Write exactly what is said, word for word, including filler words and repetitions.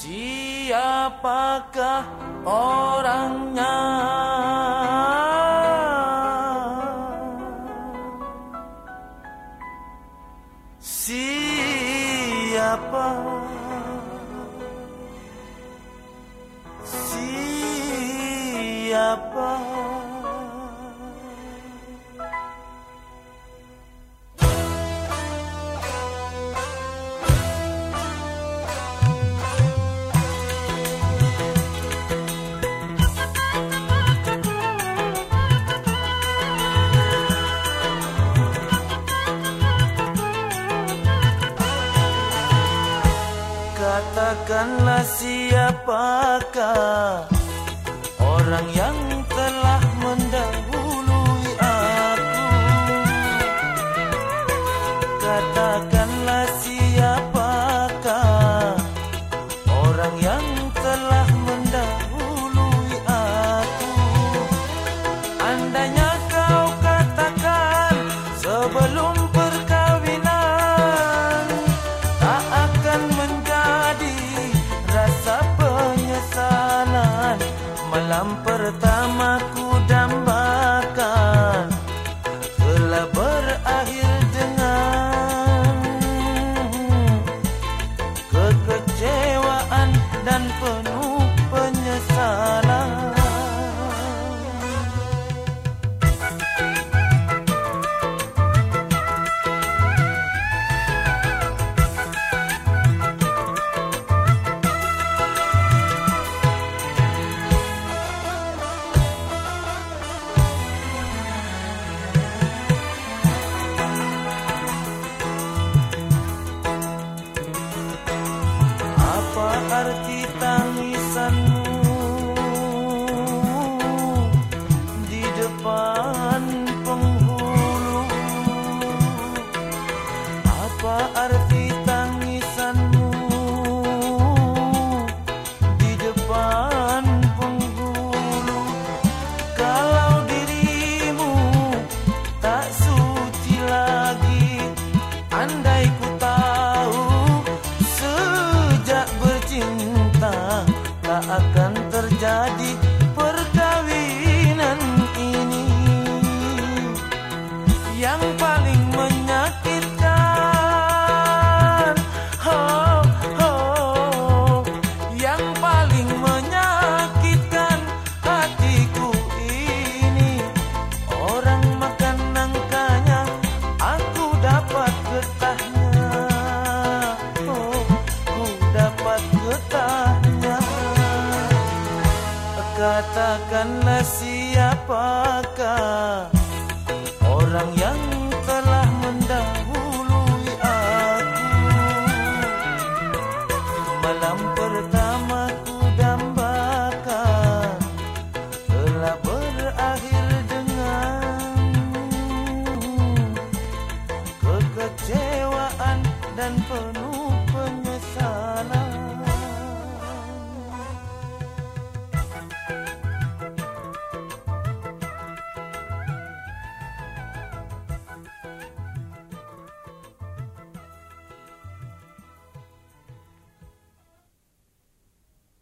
Siapakah orangnya? Siapa? Siapa? Katakanlah siapakah orang yang telah mendahului aku. Katakanlah siapakah orang yang telah mendahului aku. Andainya kau katakan sebelum perkawinan, tak akan menjadi rasa penyesalan. Malam pertama ku dambakan telah berakhir dengan kekecewaan dan penuh penyesalan. Apa arti tangisanmu di depan penghulu? Apa arti tangisanmu di depan penghulu? Kalau dirimu tak suci lagi, andai ku tahu bercinta tak akan terjadi perkawinan ini. Yang paling menyakitkan, oh, oh, yang paling menyakitkan hatiku ini, orang makan nangkanya, aku dapat getahnya. Dapat getahnya. Katakanlah siapakah orang yang telah mendahului aku. Malam